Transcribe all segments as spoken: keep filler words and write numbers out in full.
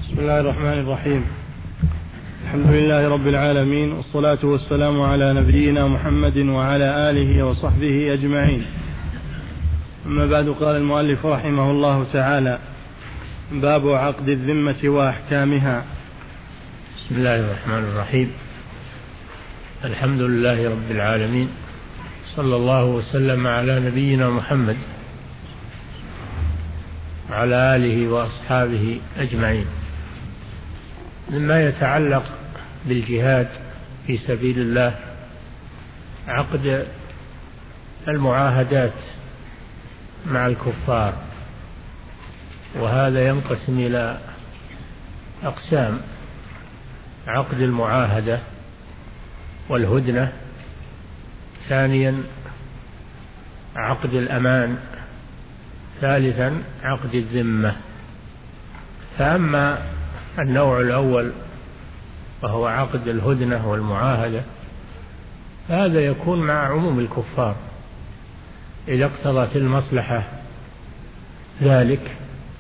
بسم الله الرحمن الرحيم. الحمد لله رب العالمين، والصلاة والسلام على نبينا محمد وعلى آله وصحبه أجمعين. أما بعد، قال المؤلف رحمه الله تعالى: باب عقد الذمة وأحكامها. بسم الله الرحمن الرحيم. الحمد لله رب العالمين، صلى الله وسلم على نبينا محمد وعلى آله وأصحابه أجمعين. مما يتعلق بالجهاد في سبيل الله عقد المعاهدات مع الكفار، وهذا ينقسم إلى أقسام: عقد المعاهدة والهدنة، ثانيا عقد الأمان، ثالثا عقد الذمة. فأما النوع الأول وهو عقد الهدنة والمعاهدة، هذا يكون مع عموم الكفار إذا اقتضت المصلحة ذلك،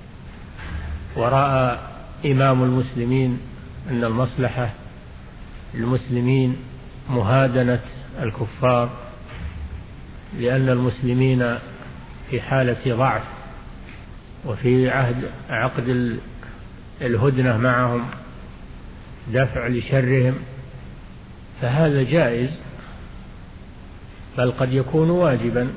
ورأى إمام المسلمين أن المصلحة المسلمين مهادنة الكفار، لأن المسلمين في حالة ضعف وفي عهد عقد الهدنة معهم دفع لشرهم، فهذا جائز، بل قد يكون واجبا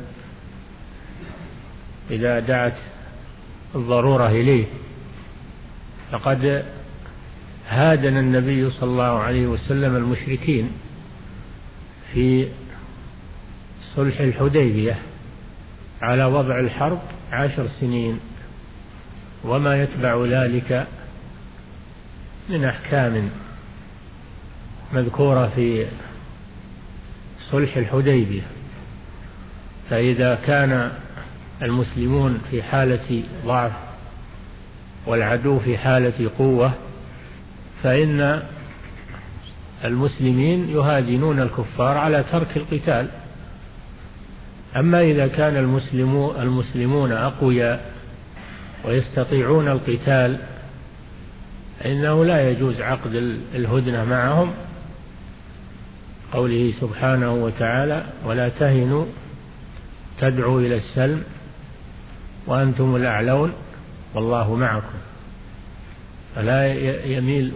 إذا دعت الضرورة إليه. فقد هادن النبي صلى الله عليه وسلم المشركين في صلح الحديبية على وضع الحرب عشر سنين وما يتبع ذلك من أحكام مذكورة في صلح الحديبية. فإذا كان المسلمون في حالة ضعف والعدو في حالة قوة، فإن المسلمين يهادنون الكفار على ترك القتال. أما إذا كان المسلمون أقوياء ويستطيعون القتال، فإنه لا يجوز عقد الهدنة معهم، قوله سبحانه وتعالى: ولا تهنوا تدعوا إلى السلم وأنتم الأعلون والله معكم. فلا يميل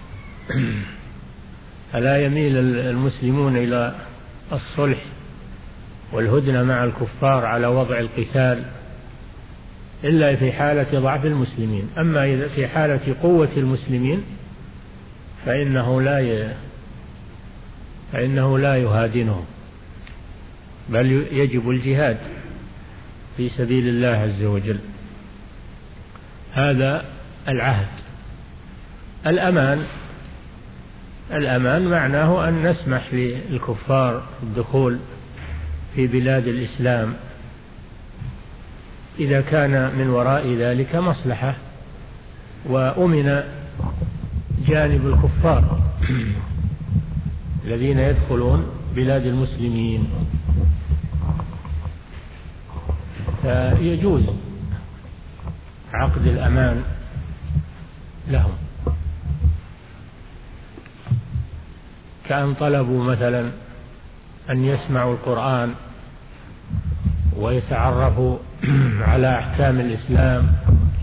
فلا يميل المسلمون إلى الصلح والهدنة مع الكفار على وضع القتال إلا في حالة ضعف المسلمين. أما إذا في حالة قوة المسلمين فإنه لا ي... فإنه لا يهادنهم، بل يجب الجهاد في سبيل الله عز وجل. هذا العهد. الأمان الأمان معناه أن نسمح للكفار الدخول في بلاد الإسلام إذا كان من وراء ذلك مصلحة وأمن جانب الكفار الذين يدخلون بلاد المسلمين، فيجوز عقد الأمان لهم، كأن طلبوا مثلا أن يسمعوا القرآن ويتعرفوا على أحكام الإسلام.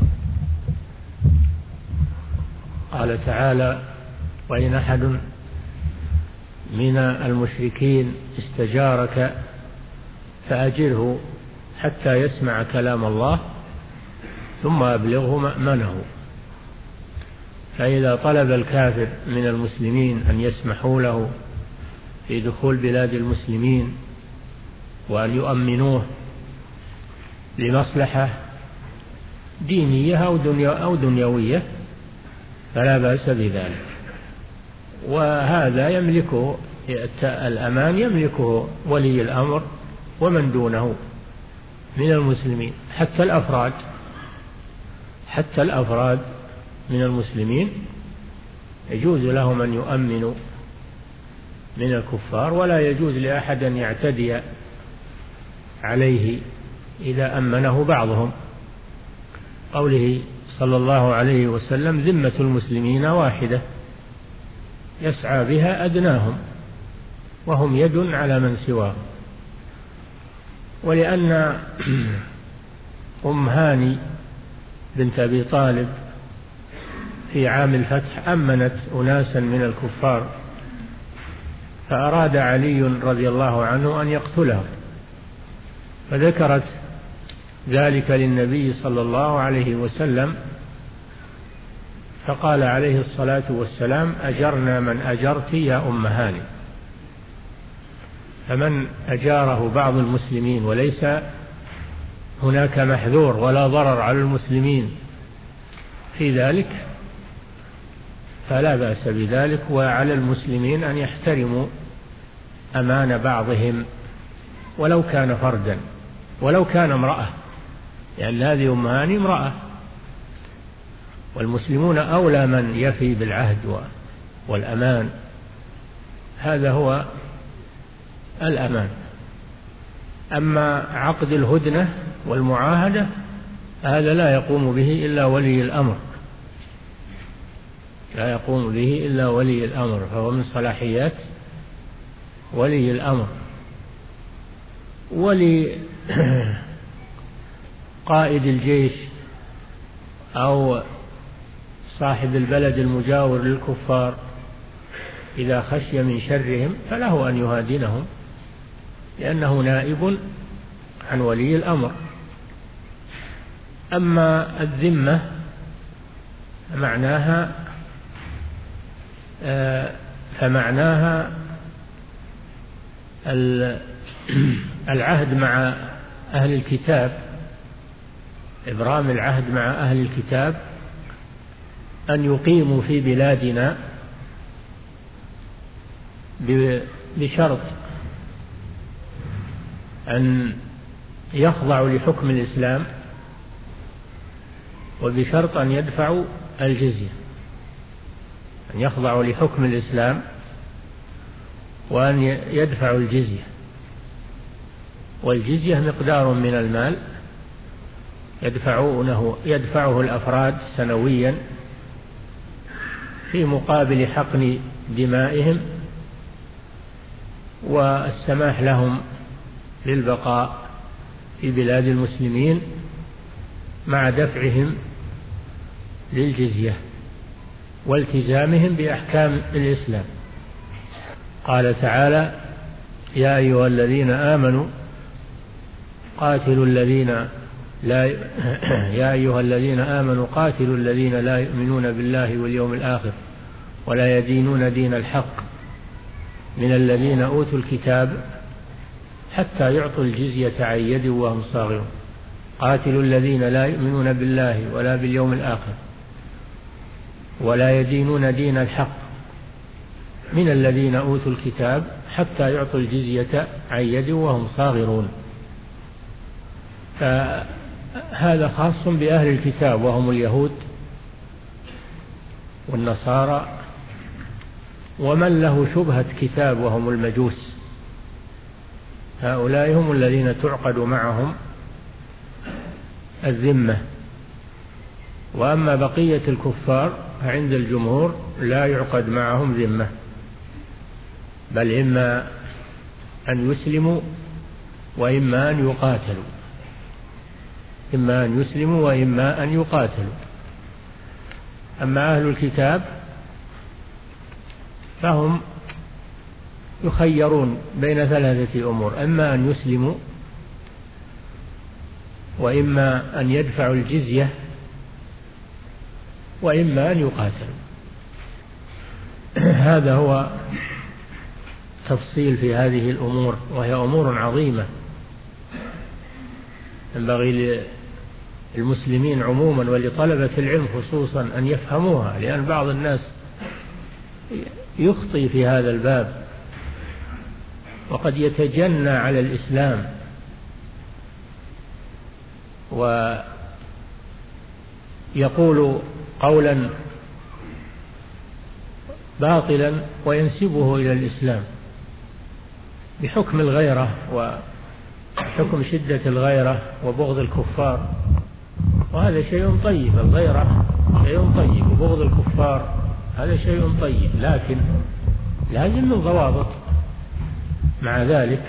قال تعالى: وإن أحد من المشركين استجارك فأجره حتى يسمع كلام الله ثم أبلغه مأمنه. فإذا طلب الكافر من المسلمين أن يسمحوا له في دخول بلاد المسلمين وأن يؤمنوه لمصلحة دينية أو دنيوية فلا بأس بذلك. وهذا يملكه الأمان يملكه ولي الأمر ومن دونه من المسلمين، حتى الأفراد حتى الأفراد من المسلمين يجوز لهم أن يؤمنوا من الكفار، ولا يجوز لأحد أن يعتدي عليه إذا أمنه بعضهم. قوله صلى الله عليه وسلم ذمة المسلمين واحدة يسعى بها أدناهم وهم يد على من سواهم. ولأن أم هاني بنت أبي طالب في عام الفتح أمنت أناسا من الكفار، فأراد علي رضي الله عنه أن يقتلهم، فذكرت ذلك للنبي صلى الله عليه وسلم، فقال عليه الصلاة والسلام: أجرنا من أجرت يا أم هاني. فمن أجاره بعض المسلمين وليس هناك محذور ولا ضرر على المسلمين في ذلك فلا بأس بذلك، وعلى المسلمين أن يحترموا أمان بعضهم ولو كان فردا ولو كان امرأة، يعني هذه أم هاني امرأة، والمسلمون أولى من يفي بالعهد والأمان، هذا هو الأمان. أما عقد الهدنة والمعاهدة هذا لا يقوم به إلا ولي الأمر، لا يقوم به إلا ولي الأمر، فهو من صلاحيات ولي الأمر. ولي قائد الجيش أو صاحب البلد المجاور للكفار إذا خشي من شرهم فله أن يهادنهم، لأنه نائب عن ولي الأمر. أما الذمة معناها فمعناها العهد مع أهل الكتاب، إبرام العهد مع أهل الكتاب أن يقيموا في بلادنا بشرط أن يخضعوا لحكم الإسلام، وبشرط أن يدفعوا الجزية، أن يخضعوا لحكم الإسلام وأن يدفعوا الجزية. والجزية مقدار من المال يدفعونه يدفعه الأفراد سنويا في مقابل حقن دمائهم والسماح لهم للبقاء في بلاد المسلمين مع دفعهم للجزية والتزامهم بأحكام الإسلام. قال تعالى: يا أيها الذين آمنوا قاتلوا الذين لا يا أيها الذين آمنوا قاتلوا الذين لا يؤمنون بالله واليوم الآخر ولا يدينون دين الحق من الذين أوتوا الكتاب حتى يعطوا الجزية عن يد وهم صاغرون. قاتلوا الذين لا يؤمنون بالله ولا باليوم الآخر ولا يدينون دين الحق من الذين أوتوا الكتاب حتى يعطوا الجزية عن يد وهم صاغرون. فهذا خاص بأهل الكتاب وهم اليهود والنصارى ومن له شبهة كتاب وهم المجوس، هؤلاء هم الذين تعقد معهم الذمة. وأما بقية الكفار فعند الجمهور لا يعقد معهم ذمة، بل إما أن يسلموا وإما أن يقاتلوا، إما أن يسلموا وإما أن يقاتلوا. أما أهل الكتاب فهم يخيرون بين ثلاثة أمور: إما أن يسلموا وإما أن يدفعوا الجزية وإما أن يقاتلوا. هذا هو تفصيل في هذه الأمور، وهي أمور عظيمة ينبغي للمسلمين عموما ولطلبة العلم خصوصا أن يفهموها، لأن بعض الناس يخطئ في هذا الباب وقد يتجنى على الإسلام ويقول قولا باطلا وينسبه إلى الإسلام بحكم الغيرة وحكم شدة الغيرة وبغض الكفار. وهذا شيء طيب، الغيرة شيء طيب، وبغض الكفار هذا شيء طيب، لكن لازم من ضوابط مع ذلك،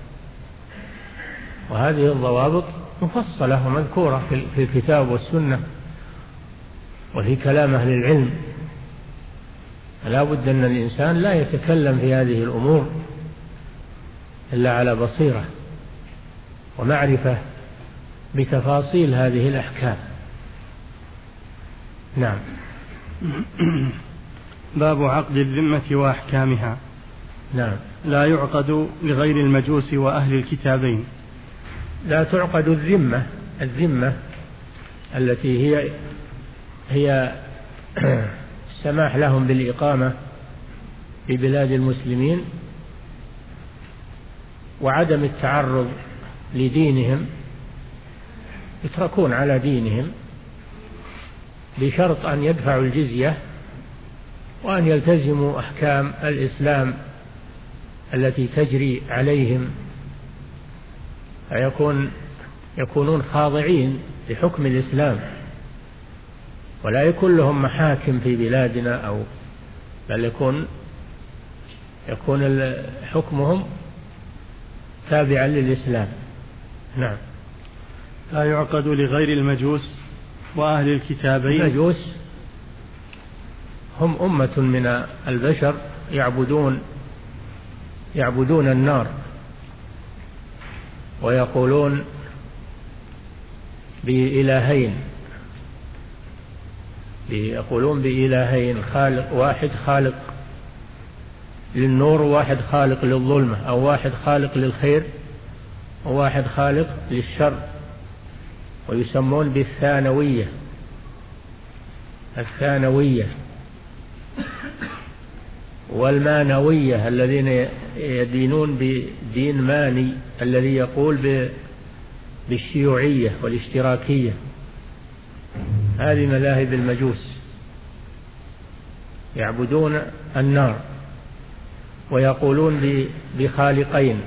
وهذه الضوابط مفصلة ومذكورة في الكتاب والسنة وفي كلام أهل العلم. لا بد أن الإنسان لا يتكلم في هذه الأمور إلا على بصيرة ومعرفة بتفاصيل هذه الأحكام. نعم. باب عقد الذمة وأحكامها. نعم. لا يعقد لغير المجوس وأهل الكتابين. لا تعقد الذمة، الذمة التي هي هي السماح لهم بالإقامة في بلاد المسلمين وعدم التعرض لدينهم، يتركون على دينهم بشرط أن يدفعوا الجزية وأن يلتزموا أحكام الإسلام التي تجري عليهم، فيكون يكونون خاضعين لحكم الإسلام، ولا يكون لهم محاكم في بلادنا، أو بل يكون يكون حكمهم تابعا للإسلام. نعم. لا يعقد لغير المجوس وأهل الكتابين. المجوس هم أمة من البشر يعبدون يعبدون النار، ويقولون بإلهين يقولون بإلهين، خالق واحد خالق للنور، وواحد خالق للظلمة، أو واحد خالق للخير وواحد خالق للشر، ويسمون بالثانوية، الثانوية والمانوية الذين يدينون بدين ماني الذي يقول بالشيوعية والاشتراكية. هذه مذاهب المجوس، يعبدون النار ويقولون بخالقين،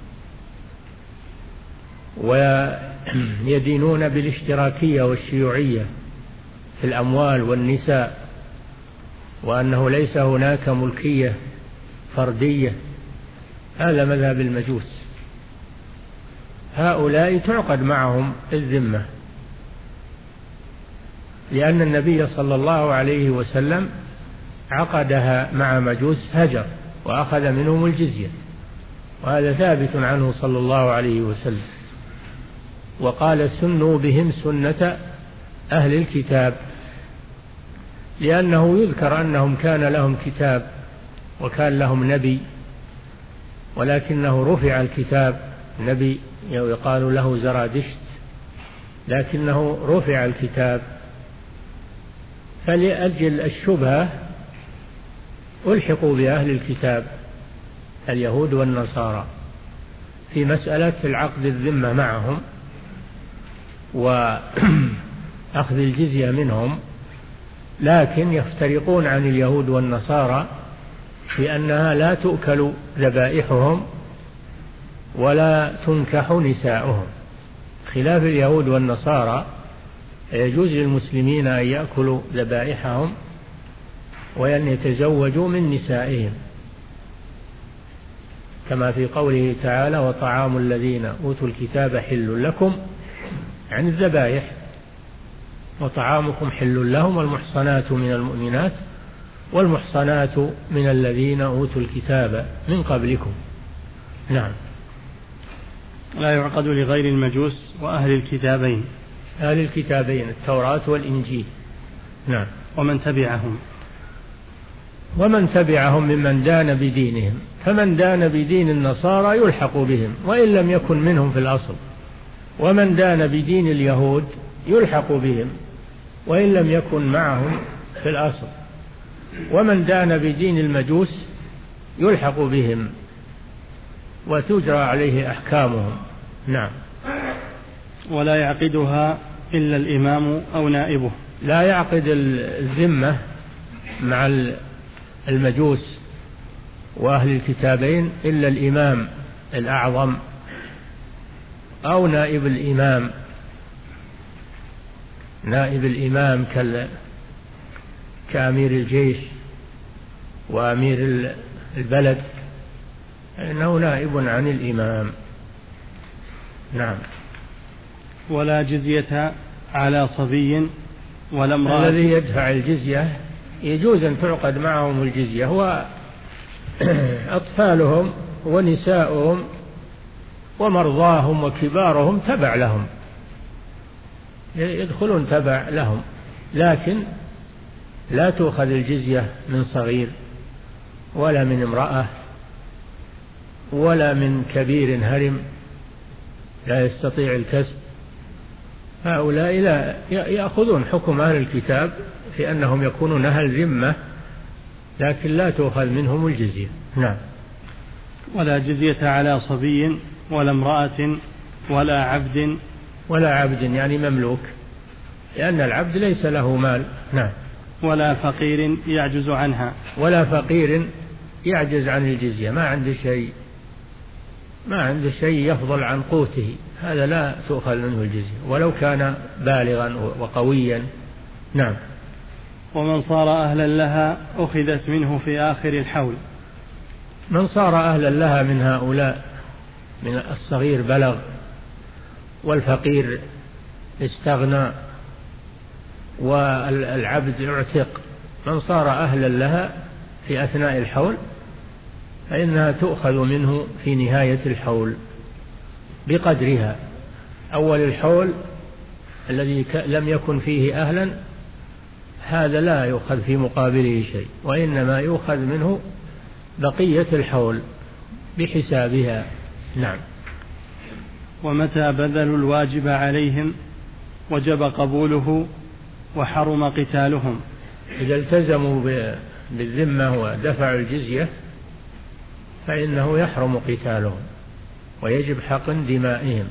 ويدينون بالاشتراكية والشيوعية في الأموال والنساء، وأنه ليس هناك ملكية فردية. هذا مذهب المجوس. هؤلاء تعقد معهم الذمة، لأن النبي صلى الله عليه وسلم عقدها مع مجوس هجر وأخذ منهم الجزية، وهذا ثابت عنه صلى الله عليه وسلم، وقال سنوا بهم سنة أهل الكتاب، لأنه يذكر أنهم كان لهم كتاب وكان لهم نبي، ولكنه رفع الكتاب، نبي يقال له زرادشت، لكنه رفع الكتاب، فلأجل الشبهة ألحقوا بأهل الكتاب اليهود والنصارى في مسألة العقد الذمة معهم وأخذ الجزية منهم، لكن يفترقون عن اليهود والنصارى في أنها لا تؤكل ذبائحهم ولا تنكح نساؤهم، خلاف اليهود والنصارى يجوز للمسلمين أن يأكلوا ذبائحهم وأن يتزوجوا من نسائهم، كما في قوله تعالى وطعام الذين أوتوا الكتاب حل لكم، عن الذبائح، وطعامكم حل لهم، والمحصنات من المؤمنات والمحصنات من الذين أوتوا الكتاب من قبلكم. نعم. لا يعقد لغير المجوس وأهل الكتابين. أهل الكتابين التوراة والإنجيل. نعم. ومن تبعهم. ومن تبعهم ممن دان بدينهم، فمن دان بدين النصارى يلحق بهم وإن لم يكن منهم في الأصل، ومن دان بدين اليهود يلحق بهم وإن لم يكن معهم في الأصل، ومن دان بدين المجوس يلحق بهم وتجرى عليه أحكامهم. نعم. ولا يعقدها إلا الإمام أو نائبه. لا يعقد الذمة مع المجوس وأهل الكتابين إلا الإمام الأعظم أو نائب الإمام، نائب الإمام كأمير الجيش وأمير البلد، إنه نائب عن الإمام. نعم. ولا جزية على صبي ولا امرأة. الذي يدفع الجزية يجوز أن تعقد معهم الجزية هو أطفالهم ونساؤهم ومرضاهم وكبارهم تبع لهم، يدخلون تبع لهم، لكن لا تؤخذ الجزية من صغير ولا من امرأة ولا من كبير هرم لا يستطيع الكسب. هؤلاء لا يأخذون حكم أهل الكتاب في أنهم يكونون أهل ذمة، لكن لا تؤخذ منهم الجزية. نعم. ولا جزية على صبي ولا امرأة ولا عبد. ولا عبد يعني مملوك، لأن العبد ليس له مال. نعم. ولا فقير يعجز عنها. ولا فقير يعجز عن الجزية، ما عنده شيء ما عنده شيء يفضل عن قوته، هذا لا تؤخذ منه الجزية ولو كان بالغا وقويا. نعم. ومن صار أهلا لها أخذت منه في آخر الحول. من صار أهلا لها من هؤلاء، من الصغير بلغ والفقير استغنى والعبد اعتق، من صار أهلا لها في أثناء الحول فإنها تؤخذ منه في نهاية الحول بقدرها. أول الحول الذي لم يكن فيه أهلا هذا لا يؤخذ في مقابله شيء، وإنما يؤخذ منه بقية الحول بحسابها. نعم. ومتى بذلوا الواجب عليهم وجب قبوله وحرم قتالهم. إذا التزموا بالذمة ودفعوا الجزية فإنه يحرم قتالهم ويجب حقن دمائهم،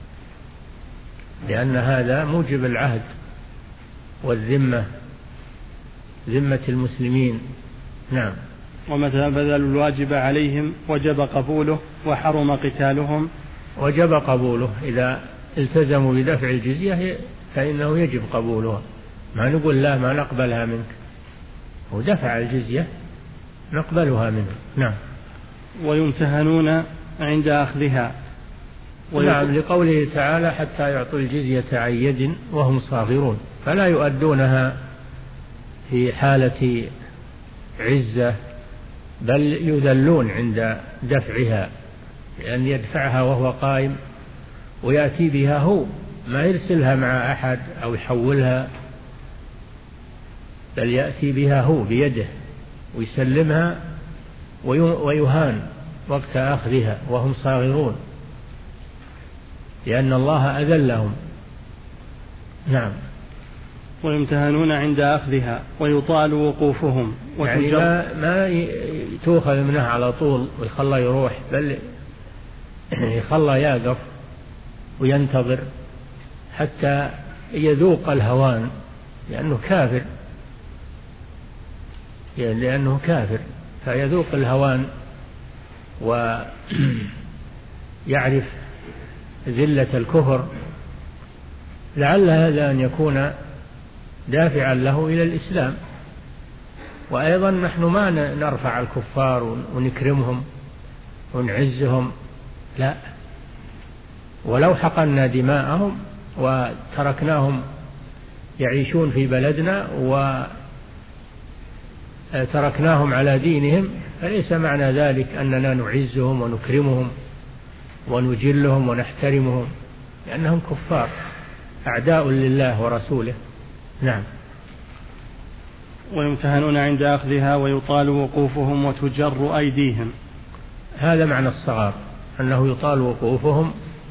لأن هذا موجب العهد والذمة، ذمة المسلمين. نعم. ومتى بذلوا الواجب عليهم وجب قبوله وحرم قتالهم. وجب قبوله، إذا التزموا بدفع الجزية فإنه يجب قبولها، ما نقول لا ما نقبلها منك، ودفع الجزية نقبلها منه. نعم. ويمتهنون عند أخذها. نعم، لقوله تعالى حتى يعطوا الجزية عن يد وهم صاغرون، فلا يؤدونها في حالة عزة بل يذلون عند دفعها، لأن يدفعها وهو قائم ويأتي بها هو، ما يرسلها مع أحد أو يحولها، بل يأتي بها هو بيده ويسلمها ويهان وقت أخذها وهم صاغرون، لأن الله أذلهم. نعم. ويمتهنون عند أخذها ويطال وقوفهم، يعني ما, ما تؤخذ منه على طول ويخلى يروح، بل يخلى يقف وينتظر حتى يذوق الهوان، لأنه كافر يعني لأنه كافر فيذوق الهوان ويعرف ذلة الكفر، لعل هذا أن يكون دافعا له إلى الإسلام. وأيضا نحن ما نرفع الكفار ونكرمهم ونعزهم، لا، ولو حقنا دماءهم وتركناهم يعيشون في بلدنا وتركناهم على دينهم فليس معنى ذلك أننا نعزهم ونكرمهم ونجلهم ونحترمهم، لأنهم كفار أعداء لله ورسوله. نعم. ويمتهنون عند أخذها ويطال وقوفهم وتجر أيديهم. هذا معنى الصغار، أنه يطال وقوفهم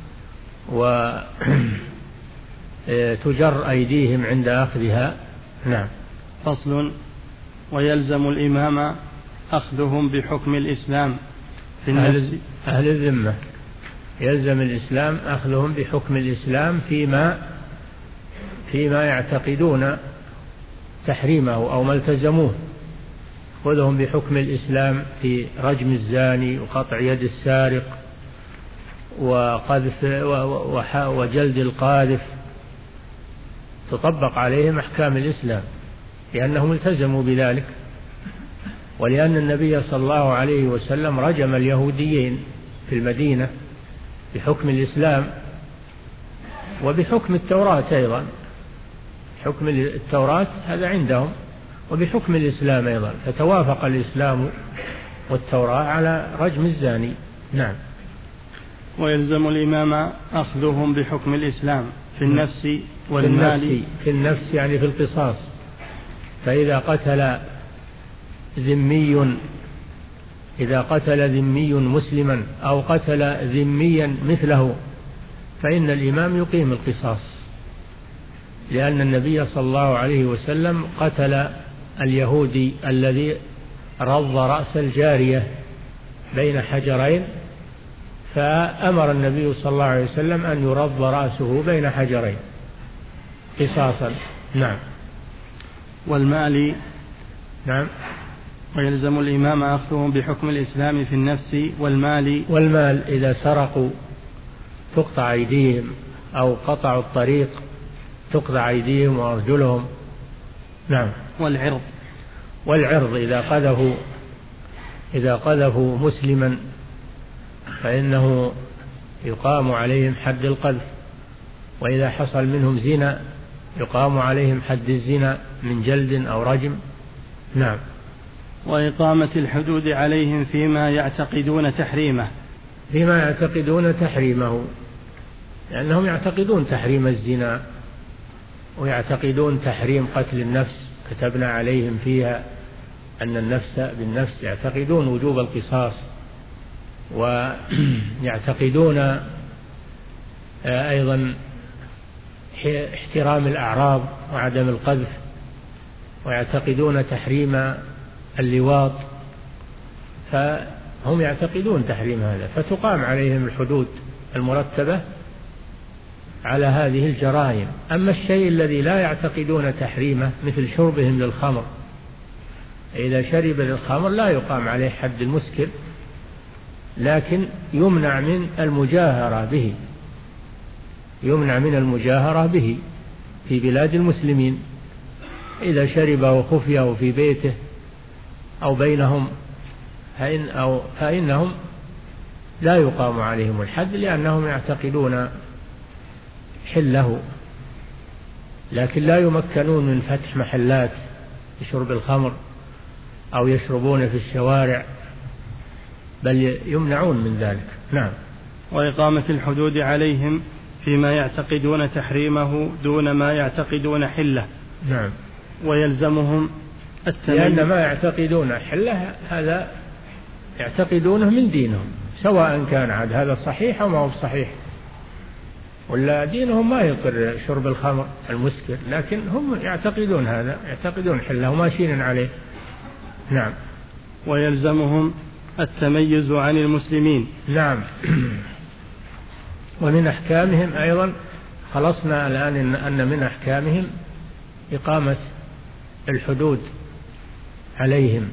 وتجر أيديهم عند أخذها. نعم. فصل. ويلزم الإمام أخذهم بحكم الإسلام في النفس. أهل الذمة يلزم الإسلام أخذهم بحكم الإسلام فيما فيما يعتقدون تحريمه أو ما التزموه، خذهم بحكم الإسلام في رجم الزاني وقطع يد السارق وقذف وجلد القاذف تطبق عليهم أحكام الإسلام، لأنهم التزموا بذلك، ولأن النبي صلى الله عليه وسلم رجم اليهوديين في المدينة بحكم الإسلام وبحكم التوراة أيضا، حكم التوراة هذا عندهم وبحكم الإسلام أيضا، فتوافق الإسلام والتوراة على رجم الزاني. نعم. ويلزم الإمام أخذهم بحكم الإسلام في النفس والمال. في النفس, في النفس يعني في القصاص، فإذا قتل ذمي إذا قتل ذمي مسلما أو قتل ذميا مثله فإن الإمام يقيم القصاص، لأن النبي صلى الله عليه وسلم قتل اليهودي الذي رض رأس الجارية بين حجرين، فأمر النبي صلى الله عليه وسلم أن يرض رأسه بين حجرين قصاصا. نعم. والمال. نعم. ويلزم الإمام أخذهم بحكم الإسلام في النفس والمال. والمال إذا سرقوا تقطع أيديهم أو قطعوا الطريق تقطع أيديهم وأرجلهم. نعم. والعرض. والعرض إذا قذفوا إذا قذفوا مسلما فإنه يقام عليهم حد القذف، وإذا حصل منهم زنا يقام عليهم حد الزنا من جلد أو رجم. نعم. وإقامة الحدود عليهم فيما يعتقدون تحريمه. فيما يعتقدون تحريمه، لأنهم يعتقدون تحريم الزنا ويعتقدون تحريم قتل النفس، كتبنا عليهم فيها أن النفس بالنفس، يعتقدون وجوب القصاص، ويعتقدون أيضا احترام الأعراض وعدم القذف، ويعتقدون تحريم اللواط، فهم يعتقدون تحريم هذا، فتقام عليهم الحدود المرتبة على هذه الجرائم. أما الشيء الذي لا يعتقدون تحريمه مثل شربهم للخمر، إذا شرب للخمر لا يقام عليه حد المسكر، لكن يمنع من المجاهرة به يمنع من المجاهرة به في بلاد المسلمين، إذا شربه خفيه في بيته أو بينهم فإن أو فإنهم لا يقام عليهم الحد، لأنهم يعتقدون حله، لكن لا يمكنون من فتح محلات لشرب الخمر أو يشربون في الشوارع، بل يمنعون من ذلك. نعم. وإقامة الحدود عليهم فيما يعتقدون تحريمه دون ما يعتقدون حله. نعم. ويلزمهم التمييز، لأن ما يعتقدون حله هذا يعتقدونه من دينهم، سواء كان عاد هذا صحيح أو ما هو صحيح، ولا دينهم ما يقر شرب الخمر المسكر، لكن هم يعتقدون هذا، يعتقدون حله وماشيين عليه. نعم. ويلزمهم التميز عن المسلمين. نعم. ومن أحكامهم أيضا خلصنا الآن أن من أحكامهم إقامة الحدود عليهم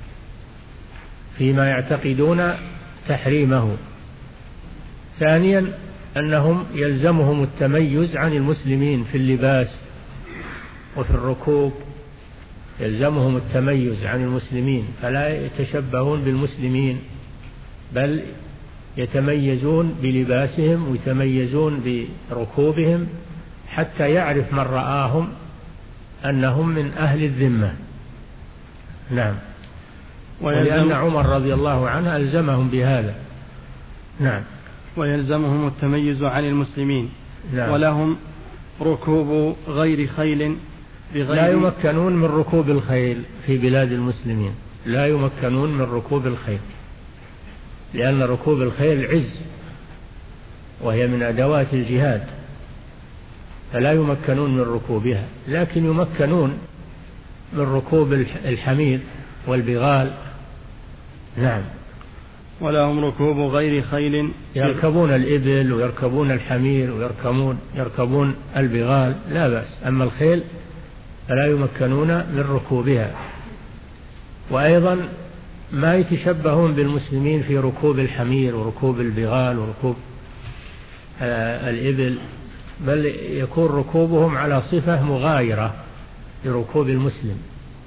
فيما يعتقدون تحريمه. ثانيا أنهم يلزمهم التميز عن المسلمين في اللباس وفي الركوب، يلزمهم التميز عن المسلمين، فلا يتشبهون بالمسلمين، بل يتميزون بلباسهم ويتميزون بركوبهم، حتى يعرف من رآهم أنهم من أهل الذمة. نعم. ولأن عمر رضي الله عنه ألزمهم بهذا. نعم. ويلزمهم التميز عن المسلمين. نعم. ولهم ركوب غير خيل بغير، لا يمكنون من ركوب الخيل في بلاد المسلمين، لا يمكنون من ركوب الخيل، لأن ركوب الخيل عز وهي من أدوات الجهاد، فلا يمكنون من ركوبها، لكن يمكنون من ركوب الحمير والبغال. نعم. ولهم ركوب غير خيل، يركبون الإبل ويركبون الحمير ويركبون يركبون البغال لا بأس، أما الخيل فلا يمكنون من ركوبها. وأيضا ما يتشبهون بالمسلمين في ركوب الحمير وركوب البغال وركوب الإبل، بل يكون ركوبهم على صفة مغايرة لركوب المسلم،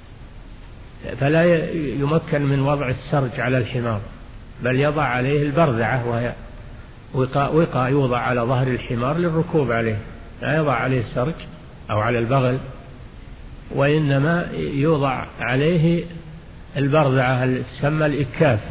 فلا يمكن من وضع السرج على الحمار، بل يضع عليه البرذعة وهي وقاء, وقاء يوضع على ظهر الحمار للركوب عليه، لا يضع عليه السرج أو على البغل، وإنما يوضع عليه البرذعة تسمى الإكاف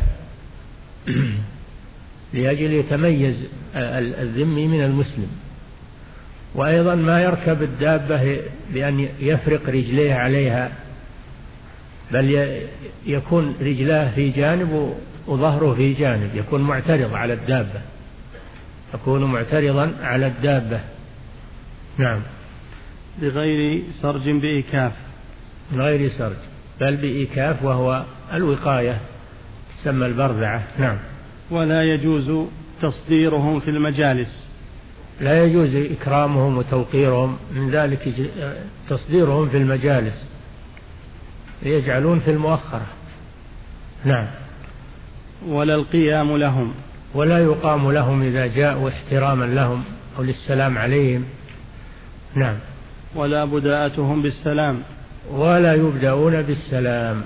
لأجل يتميز الذمي من المسلم. وأيضا ما يركب الدابة بأن يفرق رجليه عليها، بل يكون رجلاه في جانب وظهره في جانب، يكون معترض على الدابة، يكون معترضا على الدابة. نعم. بغير سرج بإيكاف. بغير سرج بل بإيكاف، وهو الوقاية تسمى البرذعة. نعم. ولا يجوز تصديرهم في المجالس. لا يجوز إكرامهم وتوقيرهم، من ذلك تصديرهم في المجالس يجعلون في المؤخرة. نعم. ولا القيام لهم. ولا يقام لهم إذا جاءوا احتراما لهم أو للسلام عليهم. نعم. ولا بداءتهم بالسلام. ولا يبدأون بالسلام،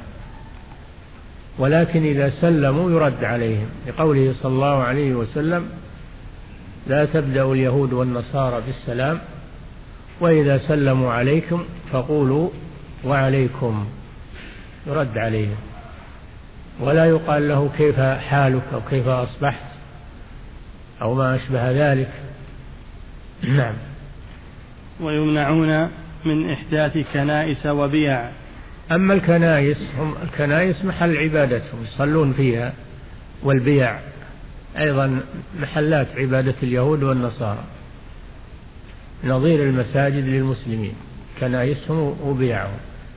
ولكن إذا سلموا يرد عليهم، لقوله صلى الله عليه وسلم: لا تبدأ اليهود والنصارى بالسلام، وإذا سلموا عليكم فقولوا وعليكم، يرد عليهم، ولا يقال له كيف حالك أو كيف أصبحت أو ما أشبه ذلك. نعم. ويمنعون من إحداث كنائس وبيع. أما الكنائس، هم الكنائس محل عبادتهم يصلون فيها، والبيع أيضا محلات عبادة اليهود والنصارى، نظير المساجد للمسلمين، كنائسهم وبيعهم.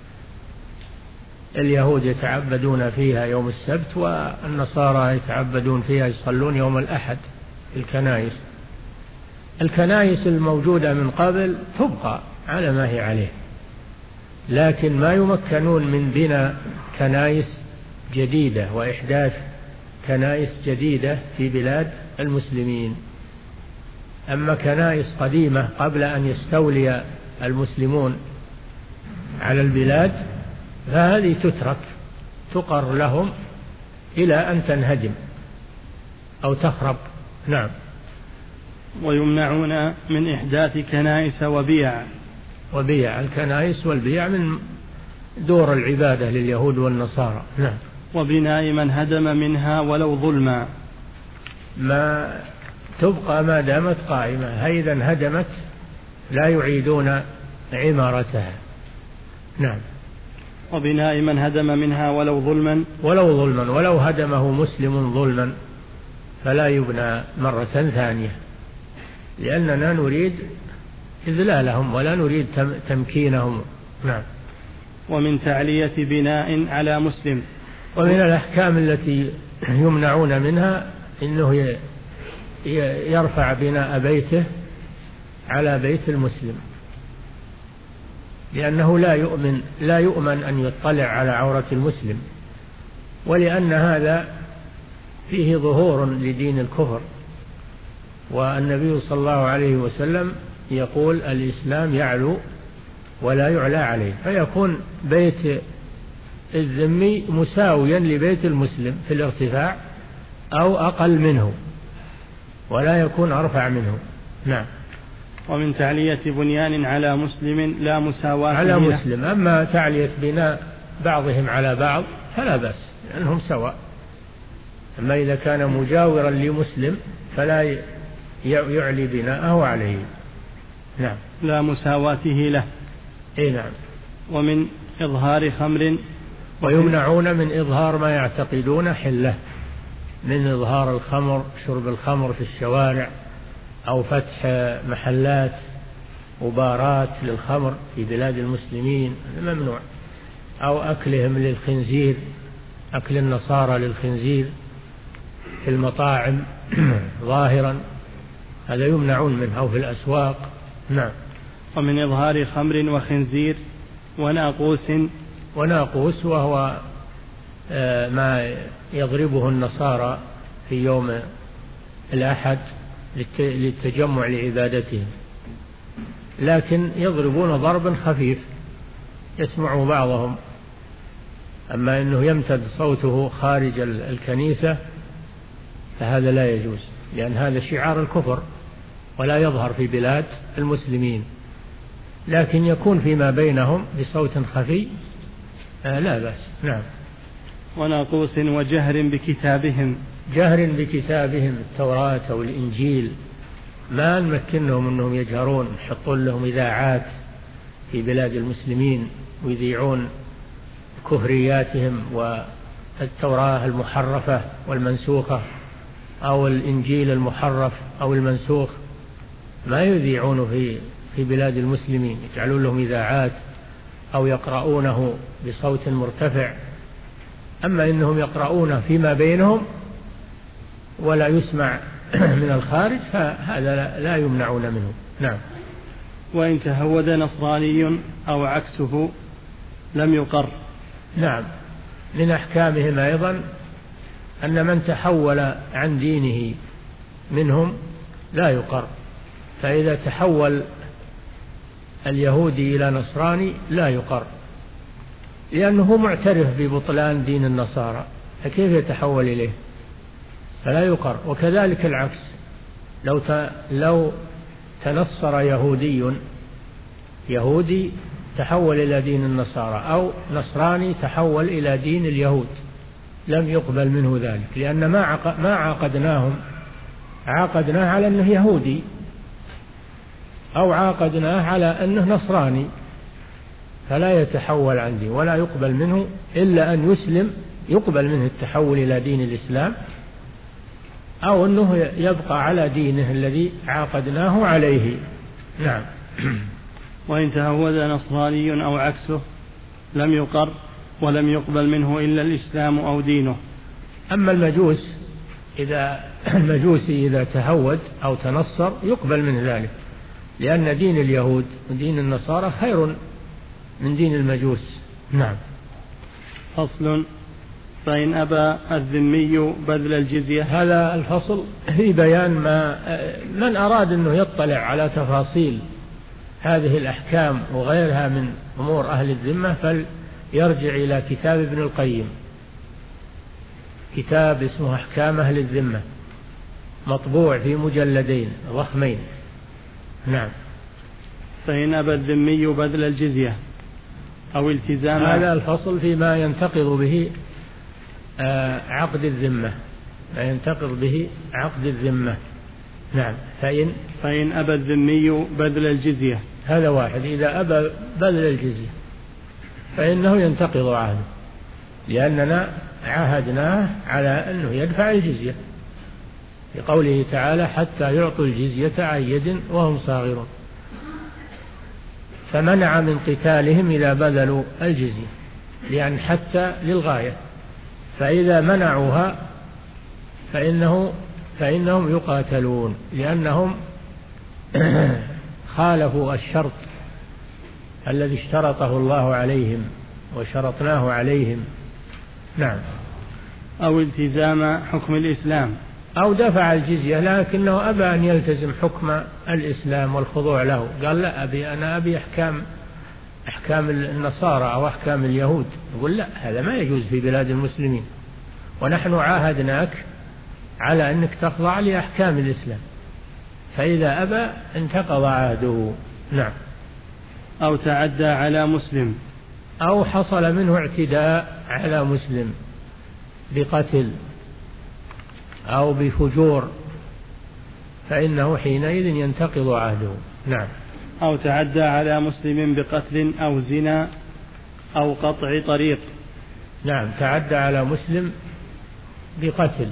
اليهود يتعبدون فيها يوم السبت، والنصارى يتعبدون فيها يصلون يوم الأحد في الكنائس. الكنائس الموجودة من قبل تبقى على ما هي عليه، لكن ما يمكنون من بناء كنائس جديدة وإحداث كنائس جديدة في بلاد المسلمين. أما كنائس قديمة قبل أن يستولي المسلمون على البلاد فهذه تترك، تقر لهم إلى أن تنهدم أو تخرب. نعم. ويمنعون من إحداث كنائس وبيع. وبيع، الكنائس والبيع من دور العبادة لليهود والنصارى. نعم. وبناء من هدم منها ولو ظلما. ما تبقى ما دامت قائمة، إذا انهدمت لا يعيدون عمارتها. نعم. وبناء من هدم منها ولو ظلما. ولو ظلما، ولو هدمه مسلم ظلما فلا يبنى مرة ثانية، لأننا نريد إذلالهم ولا نريد تمكينهم. نعم. ومن تعلية بناء على مسلم. ومن الأحكام التي يمنعون منها إنه يرفع بناء بيته على بيت المسلم، لأنه لا يؤمن لا يؤمن أن يطلع على عورة المسلم، ولأن هذا فيه ظهور لدين الكفر، والنبي صلى الله عليه وسلم يقول: الإسلام يعلو ولا يعلى عليه، فيكون بيت الذمي مساويا لبيت المسلم في الارتفاع أو أقل منه، ولا يكون أرفع منه. نعم. ومن تعلية بنيان على مسلم لا مساواة على مسلم. أما تعلية بناء بعضهم على بعض فلا بأس، لأنهم سواء. أما إذا كان مجاورا لمسلم فلا يعلي بناءه عليه. نعم. لا مساواته له. أي نعم. ومن إظهار خمر. ويمنعون من إظهار ما يعتقدون حله، من إظهار الخمر، شرب الخمر في الشوارع، أو فتح محلات وبارات للخمر في بلاد المسلمين، ممنوع. أو أكلهم للخنزير، أكل النصارى للخنزير في المطاعم ظاهرا، هذا يمنعون منه، أو في الأسواق. نعم. ومن إظهار خمر وخنزير وناقوس. وناقوس وهو ما يضربه النصارى في يوم الأحد للتجمع لعبادتهم، لكن يضربون ضربا خفيف يسمع بعضهم. أما أنه يمتد صوته خارج الكنيسة فهذا لا يجوز، لأن هذا شعار الكفر ولا يظهر في بلاد المسلمين، لكن يكون فيما بينهم بصوت خفي آه لا بأس. نعم. وناقوس وجهر بكتابهم، جهر بكتابهم التوراة أو الإنجيل، ما نمكنهم أنهم يجهرون، يحطون لهم إذاعات في بلاد المسلمين ويذيعون كفرياتهم والتوراة المحرفة والمنسوخة أو الإنجيل المحرف أو المنسوخ، ما يذيعونه في في بلاد المسلمين، يجعلون لهم إذاعات أو يقرؤونه بصوت مرتفع. أما إنهم يقرؤونه فيما بينهم ولا يسمع من الخارج فهذا لا يمنعون منه. نعم. وإن تهود نصراني أو عكسه لم يقر. نعم. من أحكامهم أيضا أن من تحول عن دينه منهم لا يقر، فإذا تحول اليهودي إلى نصراني لا يقر، لأنه معترف ببطلان دين النصارى، فكيف يتحول إليه؟ فلا يقر. وكذلك العكس، لو لو تنصر يهودي يهودي تحول إلى دين النصارى أو نصراني تحول إلى دين اليهود لم يقبل منه ذلك، لأن ما ما عاقدناهم عاقدناه على أنه يهودي أو عاقدناه على أنه نصراني، فلا يتحول عن دين ولا يقبل منه إلا أن يسلم، يقبل منه التحول إلى دين الإسلام، أو أنه يبقى على دينه الذي عاقدناه عليه. نعم. وإن تهود نصراني أو عكسه لم يقر ولم يقبل منه إلا الإسلام أو دينه. أما المجوس، إذا المجوسي إذا تهود أو تنصر يقبل من ذلك، لأن دين اليهود ودين النصارى خير من دين المجوس. نعم. فصل. فإن أبى الذمي بذل الجزية. هذا الفصل في بيان ما من أراد أنه يطلع على تفاصيل هذه الأحكام وغيرها من أمور أهل الذمة فليرجع إلى كتاب ابن القيم، كتاب اسمه أحكام أهل الذمة، مطبوع في مجلدين ضخمين. نعم. فإن أبى الذمي بذل الجزية أو التزام. هذا الفصل فيما ينتقض به عقد الذمة، ما ينتقض به عقد الذمة. نعم. فإن فإن أبى الذمي بذل الجزية، هذا واحد، إذا أبى بذل الجزية فإنه ينتقض عهده، لأننا عاهدناه على أنه يدفع الجزية، لقوله تعالى حتى يعطوا الجزية عن يد وهم صاغرون، فمنع من قتالهم إذا بذلوا الجزية، لأن حتى للغاية، فإذا منعوها فإنه فإنهم يقاتلون، لأنهم خالفوا الشرط الذي اشترطه الله عليهم وشرطناه عليهم. نعم. أو التزام حكم الإسلام، أو دفع الجزية لكنه أبى أن يلتزم حكم الإسلام والخضوع له، قال لا أبي أنا أبي أحكام أحكام النصارى أو أحكام اليهود، يقول لا، هذا ما يجوز في بلاد المسلمين، ونحن عاهدناك على أنك تخضع لأحكام الإسلام، فإذا أبى انتقض عهده. نعم. أو تعدى على مسلم، أو حصل منه اعتداء على مسلم بقتل أو بفجور، فإنه حينئذ ينتقض عهده. نعم. أو تعدى على مسلم بقتل أو زنا أو قطع طريق. نعم. تعدى على مسلم بقتل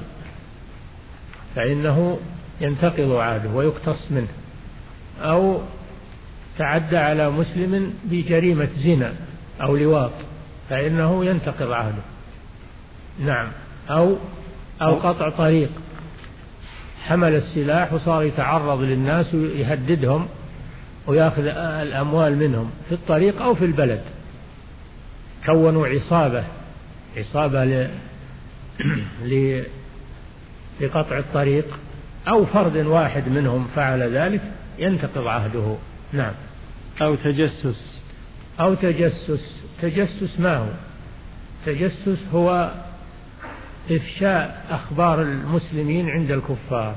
فإنه ينتقض عهده ويقتص منه، أو تعدى على مسلم بجريمة زنا أو لواط فإنه ينتقض عهده. نعم. أو أو قطع طريق، حمل السلاح وصار يتعرض للناس ويهددهم ويأخذ الأموال منهم في الطريق أو في البلد، كونوا عصابة عصابة ل... ل... لقطع الطريق، أو فرد واحد منهم فعل ذلك ينتقض عهده. نعم. أو تجسس. أو تجسس. تجسس ما هو؟ تجسس هو إفشاء أخبار المسلمين عند الكفار،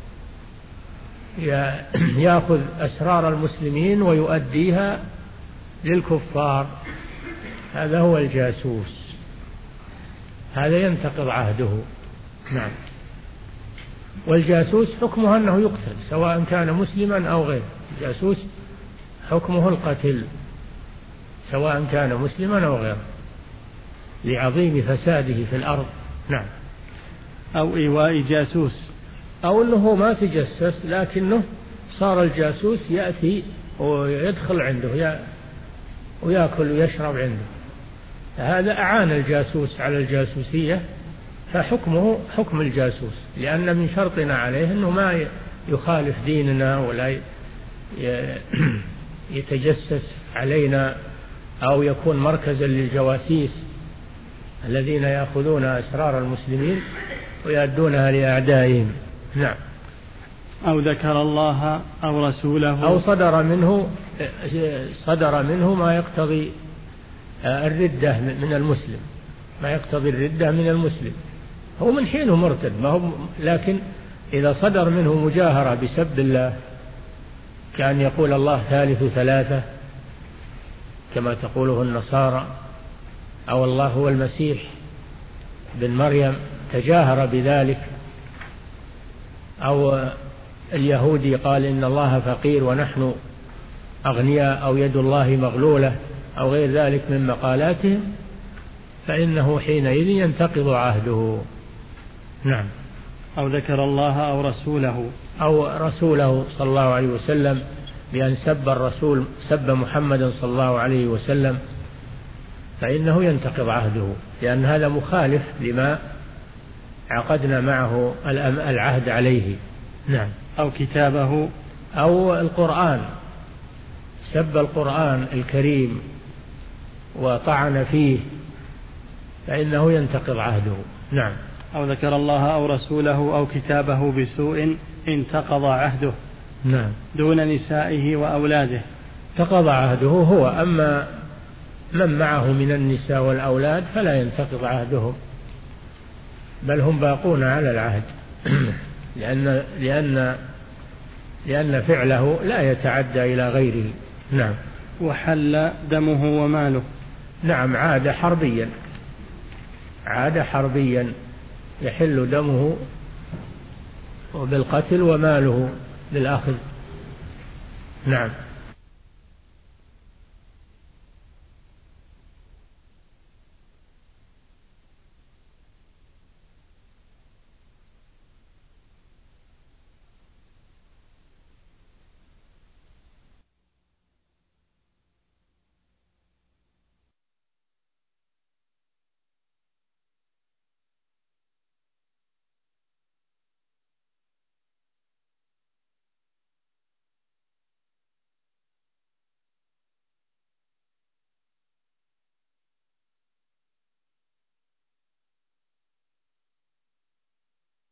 يأخذ أسرار المسلمين ويؤديها للكفار، هذا هو الجاسوس، هذا ينتقض عهده. نعم. والجاسوس حكمه أنه يقتل سواء كان مسلما أو غير، الجاسوس حكمه القتل سواء كان مسلما أو غيره لعظيم فساده في الأرض. نعم. أو إيواء جاسوس، أو أنه ما تجسس لكنه صار الجاسوس يأتي ويدخل عنده ويأكل ويشرب عنده، هذا أعان الجاسوس على الجاسوسية، فحكمه حكم الجاسوس، لأن من شرطنا عليه أنه ما يخالف ديننا ولا يتجسس علينا أو يكون مركزا للجواسيس الذين يأخذون أسرار المسلمين ويأدونها لأعدائهم. نعم. أو ذكر الله أو رسوله، أو صدر منه صدر منه ما يقتضي الردة من المسلم، ما يقتضي الردة من المسلم، هو من حينه مرتد، ما هو، لكن إذا صدر منه مجاهرة بسب الله كأن يقول الله ثالث ثلاثة كما تقوله النصارى، أو الله هو المسيح بن مريم تجاهر بذلك، أو اليهودي قال إن الله فقير ونحن أغنياء أو يد الله مغلولة أو غير ذلك من مقالاتهم، فإنه حينئذ ينتقض عهده. نعم. أو ذكر الله أو رسوله، أو رسوله صلى الله عليه وسلم بأن سب الرسول سب محمد صلى الله عليه وسلم، فإنه ينتقض عهده، لأن هذا مخالف لما عقدنا معه العهد عليه. نعم. أو كتابه، أو القرآن، سب القرآن الكريم وطعن فيه، فإنه ينتقض عهده. نعم. أو ذكر الله أو رسوله أو كتابه بسوء انتقض عهده. نعم. دون نسائه وأولاده. انتقض عهده هو، أما من معه من النساء والأولاد فلا ينتقض عهدهم، بل هم باقون على العهد لأن لأن لأن فعله لا يتعدى إلى غيره. نعم. وحل دمه وماله. نعم. عاد حربيا، عاد حربيا يحل دمه بالقتل وماله بالأخذ. نعم.